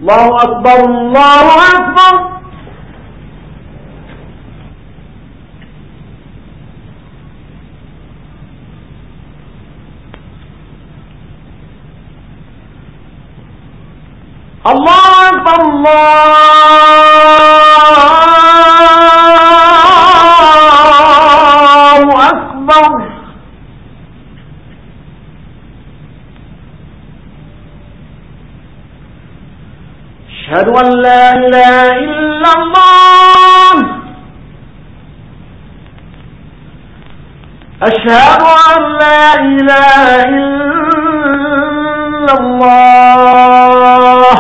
الله أكبر الله أكبر. الله أكبر الله أكبر. أشهد أن لا إله إلا الله. أشهد أن لا إله إلا الله.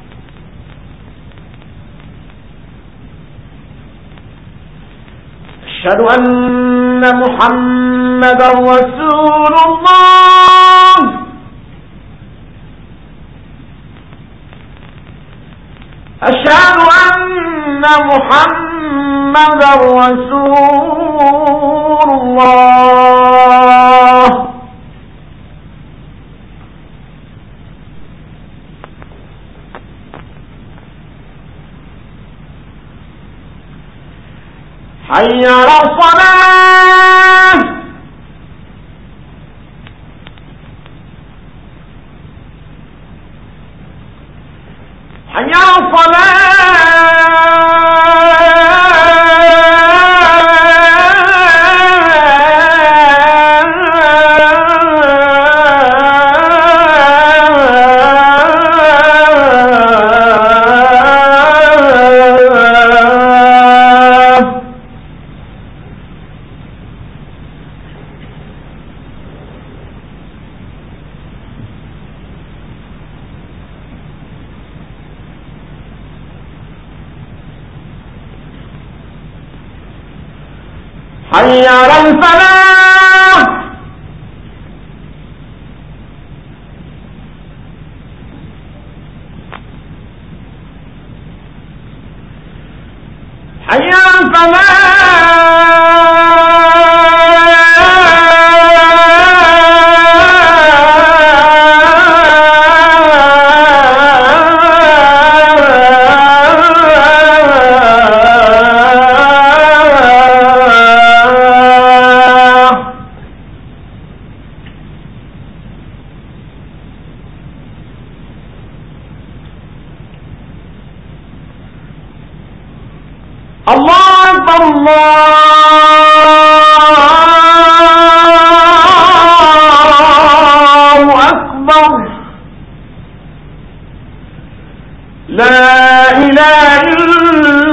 أشهد أن محمدا رسول الله. أشهد أن محمدا رسول الله. حي على الصلاة. حي على حي على الفلاح. حي على الله أكبر الله أكبر. لا إله إلا